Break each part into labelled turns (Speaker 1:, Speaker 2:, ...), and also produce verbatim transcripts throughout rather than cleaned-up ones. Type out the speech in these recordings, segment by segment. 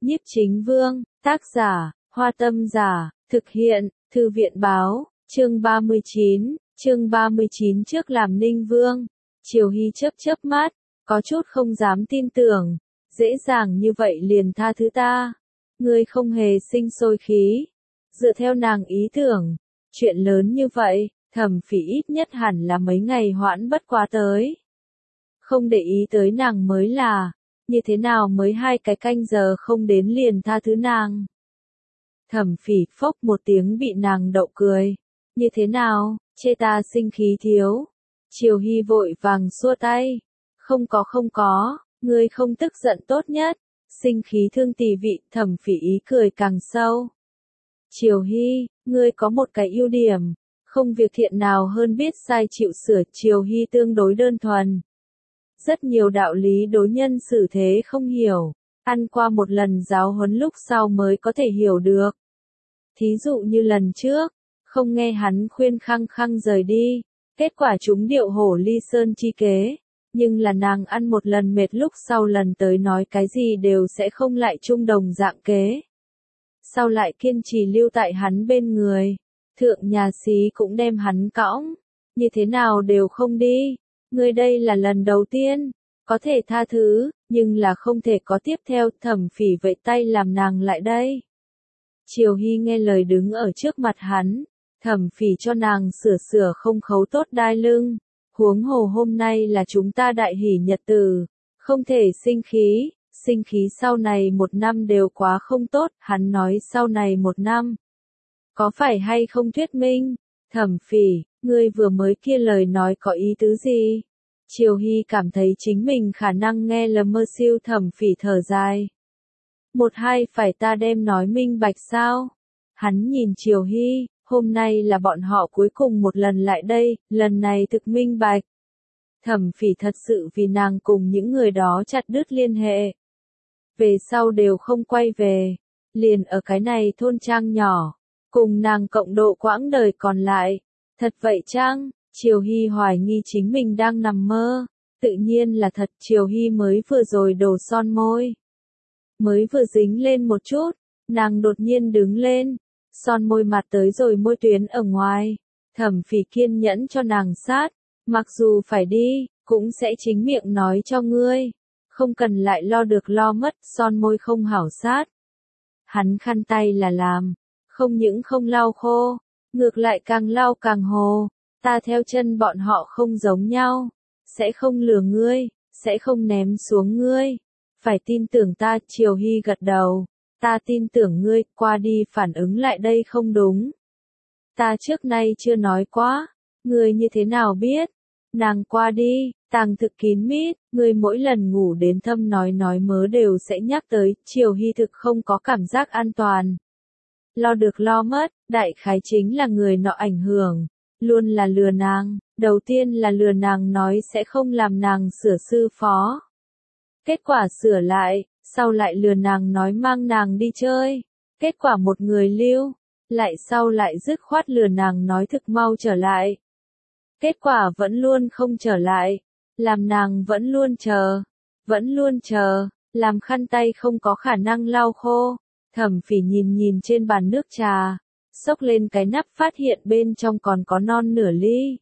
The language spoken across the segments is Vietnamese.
Speaker 1: Nhiếp Chính Vương, tác giả, Hoa Tâm Giả, thực hiện, Thư viện Báo, chương ba mươi chín, chương ba mươi chín trước làm Ninh Vương. Triều Hy chớp chớp mắt, có chút không dám tin tưởng, dễ dàng như vậy liền tha thứ ta. Ngươi không hề sinh sôi khí. Dựa theo nàng ý tưởng, chuyện lớn như vậy, Thẩm Phỉ ít nhất hẳn là mấy ngày hoãn bất quá tới. Không để ý tới nàng mới là, như thế nào mới hai cái canh giờ không đến liền tha thứ nàng. Thẩm Phỉ phốc một tiếng bị nàng đậu cười. Như thế nào, chê ta sinh khí thiếu. Triều Hy vội vàng xua tay. Không có không có, ngươi không tức giận tốt nhất. Sinh khí thương tỳ vị. Thẩm Phỉ ý cười càng sâu. Triều Hy, ngươi có một cái ưu điểm, không việc thiện nào hơn biết sai chịu sửa. Triều Hy tương đối đơn thuần. Rất nhiều đạo lý đối nhân xử thế không hiểu, ăn qua một lần giáo huấn lúc sau mới có thể hiểu được. Thí dụ như lần trước, không nghe hắn khuyên khăng khăng rời đi, kết quả chúng điệu hổ ly sơn chi kế, nhưng là nàng ăn một lần mệt lúc sau lần tới nói cái gì đều sẽ không lại chung đồng dạng kế. Sau lại kiên trì lưu tại hắn bên người, thượng nhà xí cũng đem hắn cõng, như thế nào đều không đi. Ngươi đây là lần đầu tiên, có thể tha thứ, nhưng là không thể có tiếp theo. Thẩm Phỉ vẫy tay làm nàng lại đây. Triều Hy nghe lời đứng ở trước mặt hắn, Thẩm Phỉ cho nàng sửa sửa không khấu tốt đai lưng. Huống hồ hôm nay là chúng ta đại hỷ nhật tử, không thể sinh khí, sinh khí sau này một năm đều quá không tốt. Hắn nói sau này một năm, có phải hay không thuyết minh? Thẩm Phỉ, ngươi vừa mới kia lời nói có ý tứ gì? Triều Hy cảm thấy chính mình khả năng nghe lầm mơ siêu. Thẩm Phỉ thở dài. Một hai phải ta đem nói minh bạch sao? Hắn nhìn Triều Hy, hôm nay là bọn họ cuối cùng một lần lại đây, lần này thực minh bạch. Thẩm Phỉ thật sự vì nàng cùng những người đó chặt đứt liên hệ. Về sau đều không quay về, liền ở cái này thôn trang nhỏ, cùng nàng cộng độ quãng đời còn lại. Thật vậy chăng? Triều Hy hoài nghi chính mình đang nằm mơ. Tự nhiên là thật. Triều Hy mới vừa rồi đổ son môi, mới vừa dính lên một chút, nàng đột nhiên đứng lên, son môi mặt tới rồi môi tuyến ở ngoài. Thẩm Phỉ kiên nhẫn cho nàng sát, mặc dù phải đi, cũng sẽ chính miệng nói cho ngươi, không cần lại lo được lo mất. Son môi không hảo sát. Hắn khăn tay là làm, không những không lau khô, ngược lại càng lau càng hồ. Ta theo chân bọn họ không giống nhau, sẽ không lừa ngươi, sẽ không ném xuống ngươi. Phải tin tưởng ta. Triều Hy gật đầu. Ta tin tưởng ngươi. Qua đi phản ứng lại đây không đúng. Ta trước nay chưa nói quá. Ngươi như thế nào biết? Nàng qua đi, tàng thực kín mít, ngươi mỗi lần ngủ đến thâm nói nói mớ đều sẽ nhắc tới. Triều Hy thực không có cảm giác an toàn. Lo được lo mất, đại khái chính là người nọ ảnh hưởng. Luôn là lừa nàng, đầu tiên là lừa nàng nói sẽ không làm nàng sửa sư phó. Kết quả sửa lại, sau lại lừa nàng nói mang nàng đi chơi. Kết quả một người lưu, lại sau lại dứt khoát lừa nàng nói thực mau trở lại. Kết quả vẫn luôn không trở lại, làm nàng vẫn luôn chờ, vẫn luôn chờ, làm khăn tay không có khả năng lau khô. Thẩm Phỉ nhìn nhìn trên bàn nước trà, xốc lên cái nắp phát hiện bên trong còn có non nửa ly.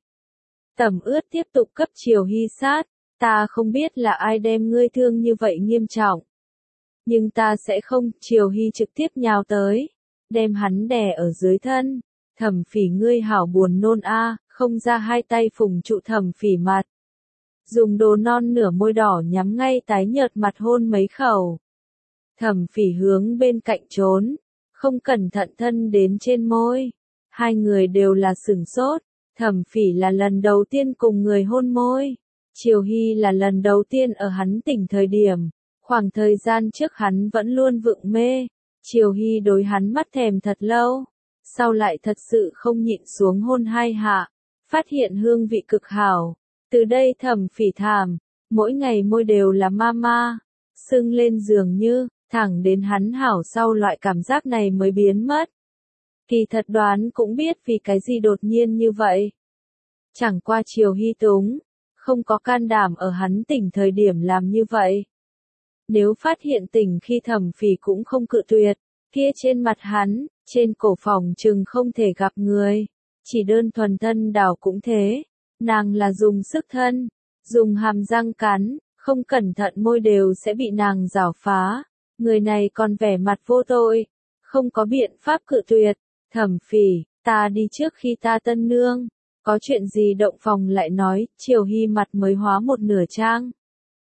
Speaker 1: Tẩm ướt tiếp tục cấp Triều Hy sát. Ta không biết là ai đem ngươi thương như vậy nghiêm trọng, nhưng ta sẽ không. Triều Hy trực tiếp nhào tới, đem hắn đè ở dưới thân. Thẩm Phỉ ngươi hảo buồn nôn a. Không ra hai tay phùng trụ Thẩm Phỉ mặt, dùng đồ non nửa môi đỏ nhắm ngay tái nhợt mặt hôn mấy khẩu. Thẩm Phỉ hướng bên cạnh trốn, không cẩn thận thân đến trên môi. Hai người đều là sửng sốt. Thẩm Phỉ là lần đầu tiên cùng người hôn môi. Triều Hy là lần đầu tiên ở hắn tỉnh thời điểm. Khoảng thời gian trước hắn vẫn luôn vụng mê. Triều Hy đối hắn mắt thèm thật lâu. Sau lại thật sự không nhịn xuống hôn hai hạ. Phát hiện hương vị cực hảo. Từ đây Thẩm Phỉ thảm. Mỗi ngày môi đều là mama. Sưng lên dường như, thẳng đến hắn hảo sau loại cảm giác này mới biến mất. Kỳ thật đoán cũng biết vì cái gì đột nhiên như vậy. Chẳng qua Triều Hy túng, không có can đảm ở hắn tỉnh thời điểm làm như vậy. Nếu phát hiện tình khi Thẩm Phỉ cũng không cự tuyệt, kia trên mặt hắn, trên cổ phòng chừng không thể gặp người. Chỉ đơn thuần thân đảo cũng thế, nàng là dùng sức thân, dùng hàm răng cắn, không cẩn thận môi đều sẽ bị nàng rảo phá. Người này còn vẻ mặt vô tội, không có biện pháp cự tuyệt. Thẩm Phỉ, ta đi trước khi ta tân nương. Có chuyện gì động phòng lại nói, Triều Hy mặt mới hóa một nửa trang.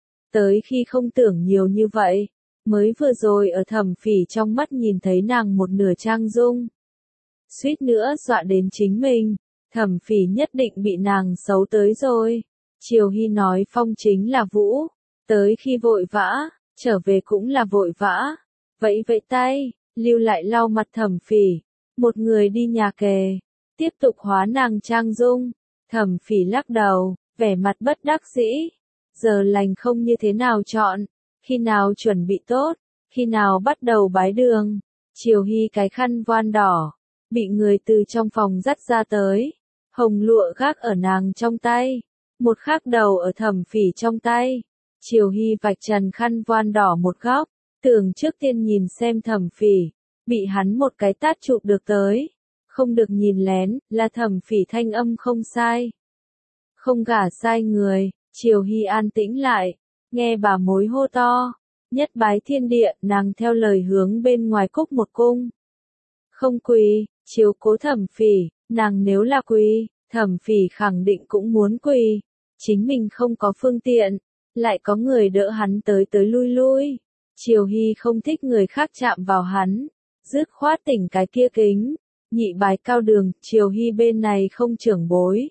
Speaker 1: Tới khi không tưởng nhiều như vậy, mới vừa rồi ở Thẩm Phỉ trong mắt nhìn thấy nàng một nửa trang dung. Suýt nữa dọa đến chính mình, Thẩm Phỉ nhất định bị nàng xấu tới rồi. Triều Hy nói phong chính là vũ, tới khi vội vã, trở về cũng là vội vã. Vẫy vẫy tay, lưu lại lau mặt Thẩm Phỉ, một người đi nhà kề, tiếp tục hóa nàng trang dung. Thẩm Phỉ lắc đầu, vẻ mặt bất đắc dĩ. Giờ lành không như thế nào chọn, khi nào chuẩn bị tốt, khi nào bắt đầu bái đường. Triều Hy cái khăn voan đỏ, bị người từ trong phòng dắt ra tới, hồng lụa gác ở nàng trong tay, một khác đầu ở Thẩm Phỉ trong tay. Triều Hy vạch trần khăn voan đỏ một góc, tưởng trước tiên nhìn xem Thẩm Phỉ, bị hắn một cái tát chụp được tới. Không được nhìn lén, là Thẩm Phỉ thanh âm không sai. Không gả sai người. Triều Hy an tĩnh lại, nghe bà mối hô to, nhất bái thiên địa, nàng theo lời hướng bên ngoài cúc một cung. Không quỳ, chiếu cố Thẩm Phỉ, nàng nếu là quỳ, Thẩm Phỉ khẳng định cũng muốn quỳ. Chính mình không có phương tiện, lại có người đỡ hắn tới tới lui lui. Triều Hy không thích người khác chạm vào hắn, dứt khoát tỉnh cái kia kính. Nhị bái cao đường, Triều Hy bên này không trưởng bối.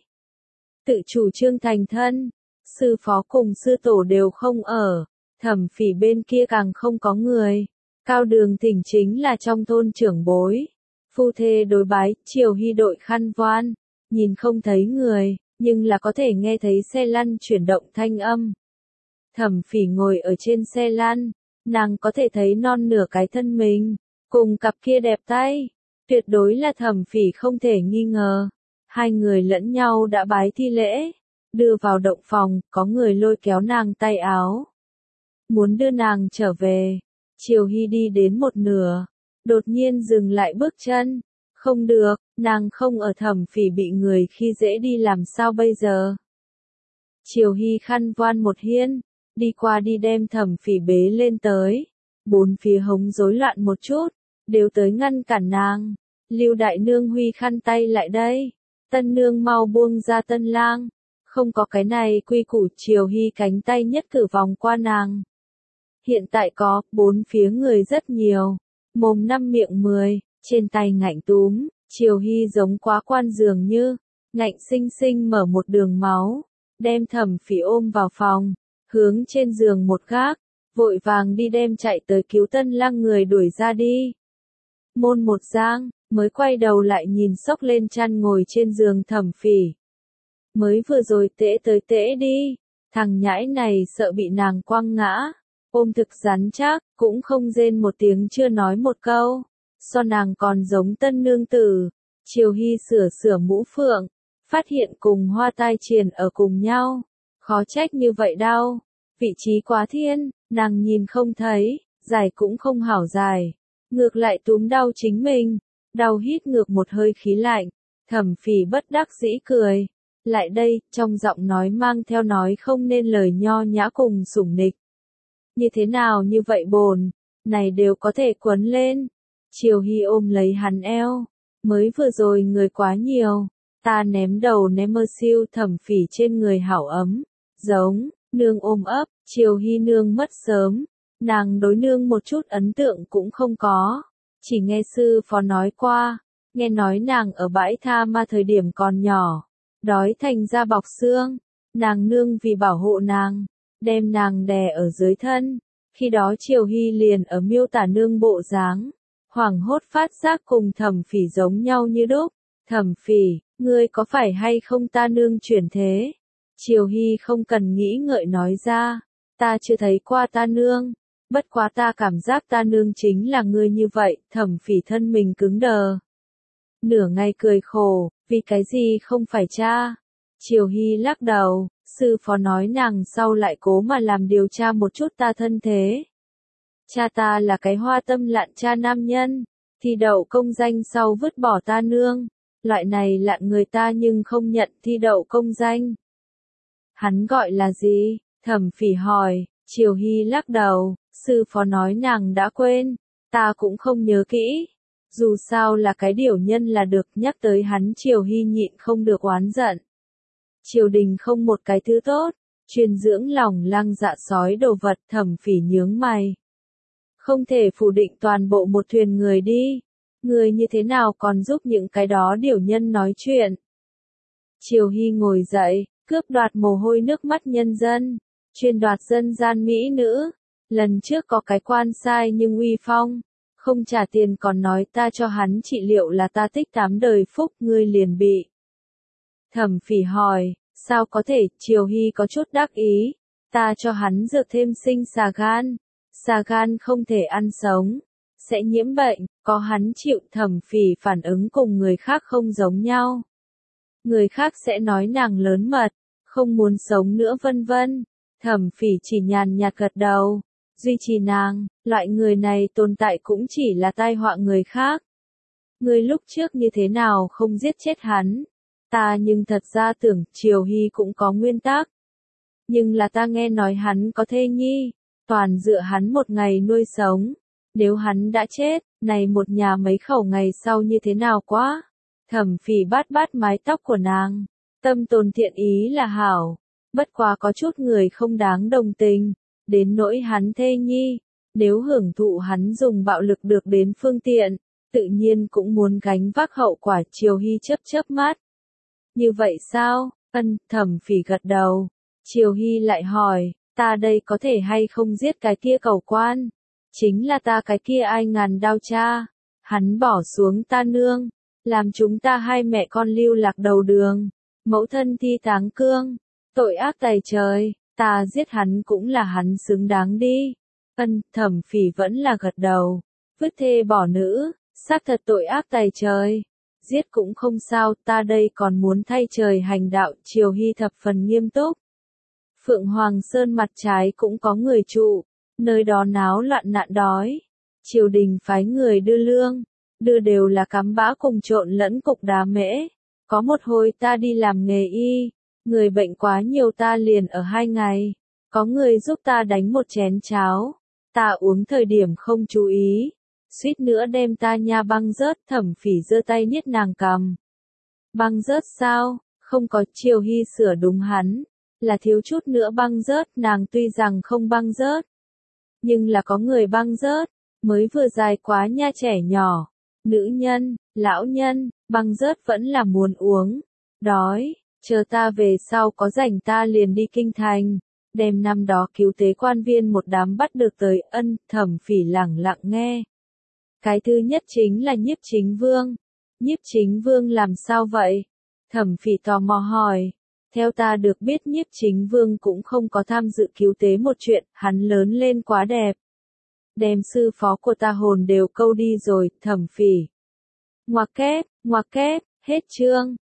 Speaker 1: Tự chủ trương thành thân. Sư phó cùng sư tổ đều không ở, Thẩm Phỉ bên kia càng không có người. Cao đường thỉnh chính là trong thôn trưởng bối. Phu thê đối bái, Triều Hy đội khăn voan, nhìn không thấy người, nhưng là có thể nghe thấy xe lăn chuyển động thanh âm. Thẩm Phỉ ngồi ở trên xe lăn, nàng có thể thấy non nửa cái thân mình, cùng cặp kia đẹp tay, tuyệt đối là Thẩm Phỉ không thể nghi ngờ. Hai người lẫn nhau đã bái thi lễ. Đưa vào động phòng, có người lôi kéo nàng tay áo. Muốn đưa nàng trở về. Triều Hy đi đến một nửa. Đột nhiên dừng lại bước chân. Không được, nàng không ở Thẩm Phỉ bị người khi dễ đi làm sao bây giờ. Triều Hy khăn voan một hiên. Đi qua đi đem Thẩm Phỉ bế lên tới. Bốn phía hống rối loạn một chút. Đều tới ngăn cản nàng. Lưu đại nương huy khăn tay lại đây. Tân nương mau buông ra tân lang. Không có cái này quy củ. Triều Hy cánh tay nhất cử vòng qua nàng. Hiện tại có, bốn phía người rất nhiều. Mồm năm miệng mười, trên tay ngạnh túm. Triều Hy giống quá quan dường như, ngạnh xinh xinh mở một đường máu. Đem Thẩm Phỉ ôm vào phòng, hướng trên giường một gác. Vội vàng đi đem chạy tới cứu tân lang người đuổi ra đi. Môn một giang, mới quay đầu lại nhìn xốc lên chăn ngồi trên giường Thẩm Phỉ. Mới vừa rồi tễ tới tễ đi, thằng nhãi này sợ bị nàng quăng ngã, ôm thực rắn chắc, cũng không rên một tiếng chưa nói một câu, so nàng còn giống tân nương tử. Triều Hy sửa sửa mũ phượng, phát hiện cùng hoa tai triền ở cùng nhau, khó trách như vậy đau, vị trí quá thiên, nàng nhìn không thấy, dài cũng không hảo dài, ngược lại túm đau chính mình, đau hít ngược một hơi khí lạnh. Thẩm Phỉ bất đắc dĩ cười. Lại đây, trong giọng nói mang theo nói không nên lời nho nhã cùng sủng nịch. Như thế nào như vậy bồn, này đều có thể quấn lên. Triều Hy ôm lấy hắn eo. Mới vừa rồi người quá nhiều, ta ném đầu ném mơ siêu. Thẩm Phỉ trên người hảo ấm, giống, nương ôm ấp. Triều Hy nương mất sớm, nàng đối nương một chút ấn tượng cũng không có. Chỉ nghe sư phó nói qua, nghe nói nàng ở bãi tha ma thời điểm còn nhỏ. Đói thành da bọc xương, nàng nương vì bảo hộ nàng, đem nàng đè ở dưới thân. Khi đó Triều Hy liền ở miêu tả nương bộ dáng, hoảng hốt phát giác cùng Thẩm Phỉ giống nhau như đúc. Thẩm Phỉ, ngươi có phải hay không ta nương chuyển thế? Triều Hy không cần nghĩ ngợi nói ra, ta chưa thấy qua ta nương, bất quá ta cảm giác ta nương chính là ngươi như vậy. Thẩm Phỉ thân mình cứng đờ. Nửa ngày cười khổ, vì cái gì không phải cha? Triều Hy lắc đầu, sư phó nói nàng sau lại cố mà làm điều tra một chút ta thân thế. Cha ta là cái hoa tâm lạn cha nam nhân, thi đậu công danh sau vứt bỏ ta nương. Loại này lạn người ta nhưng không nhận thi đậu công danh. Hắn gọi là gì? Thẩm Phỉ hỏi. Triều Hy lắc đầu, sư phó nói nàng đã quên, ta cũng không nhớ kỹ. Dù sao là cái điểu nhân là được, nhắc tới hắn Triều Hy nhịn không được oán giận. Triều đình không một cái thứ tốt, chuyên dưỡng lòng lăng dạ sói đồ vật. Thẩm Phỉ nhướng mày. Không thể phủ định toàn bộ một thuyền người đi. Người như thế nào còn giúp những cái đó điểu nhân nói chuyện. Triều Hy ngồi dậy, cướp đoạt mồ hôi nước mắt nhân dân, chuyên đoạt dân gian mỹ nữ. Lần trước có cái quan sai nhưng uy phong, không trả tiền còn nói ta cho hắn trị liệu là ta tích tám đời phúc, ngươi liền bị. Thẩm Phỉ hỏi, sao có thể? Triều Hy có chút đắc ý, ta cho hắn dược thêm sinh xà gan, xà gan không thể ăn sống, sẽ nhiễm bệnh, có hắn chịu. Thẩm Phỉ phản ứng cùng người khác không giống nhau. Người khác sẽ nói nàng lớn mật, không muốn sống nữa vân vân. Thẩm Phỉ chỉ nhàn nhạt gật đầu, duy trì nàng, loại người này tồn tại cũng chỉ là tai họa người khác. Ngươi lúc trước như thế nào không giết chết hắn? Ta nhưng thật ra tưởng Triều Hy cũng có nguyên tắc. Nhưng là ta nghe nói hắn có thê nhi, toàn dựa hắn một ngày nuôi sống. Nếu hắn đã chết, này một nhà mấy khẩu ngày sau như thế nào quá? Thẩm Phỉ bát bát mái tóc của nàng, tâm tồn thiện ý là hảo, bất quá có chút người không đáng đồng tình, đến nỗi hắn thê nhi, nếu hưởng thụ hắn dùng bạo lực được đến phương tiện, tự nhiên cũng muốn gánh vác hậu quả. Triều Hy chớp chớp mắt. Như vậy sao? Ân. Thẩm Phỉ gật đầu. Triều Hy lại hỏi, ta đây có thể hay không giết cái kia cẩu quan? Chính là ta cái kia ai ngàn đao cha, hắn bỏ xuống ta nương, làm chúng ta hai mẹ con lưu lạc đầu đường, mẫu thân thi táng cương, tội ác tày trời, ta giết hắn cũng là hắn xứng đáng đi. Ân. Thẩm Phỉ vẫn là gật đầu, vứt thê bỏ nữ, xác thật tội ác tày trời, giết cũng không sao, ta đây còn muốn thay trời hành đạo. Triều Hy thập phần nghiêm túc. Phượng Hoàng Sơn mặt trái cũng có người trụ, nơi đó náo loạn nạn đói. Triều đình phái người đưa lương, đưa đều là cám bã cùng trộn lẫn cục đá mễ. Có một hồi ta đi làm nghề y, người bệnh quá nhiều ta liền ở hai ngày. Có người giúp ta đánh một chén cháo, ta uống thời điểm không chú ý, suýt nữa đem ta nha băng rớt. Thẩm Phỉ giơ tay niết nàng cằm. Băng rớt sao? Không có. Triều Hy sửa đúng hắn, là thiếu chút nữa băng rớt. Nàng tuy rằng không băng rớt, nhưng là có người băng rớt, mới vừa dài quá nha, trẻ nhỏ, nữ nhân, lão nhân, băng rớt vẫn là muốn uống. Đói, chờ ta về sau có rảnh ta liền đi kinh thành, đem năm đó cứu tế quan viên một đám bắt được tới. Ân. Thẩm Phỉ lẳng lặng nghe. Cái thứ nhất chính là Nhiếp Chính Vương. Nhiếp Chính Vương làm sao vậy? Thẩm Phỉ tò mò hỏi. Theo ta được biết Nhiếp Chính Vương cũng không có tham dự cứu tế một chuyện, hắn lớn lên quá đẹp, đem sư phó của ta hồn đều câu đi rồi. Thẩm Phỉ ngoặc kép, ngoặc kép, hết chương.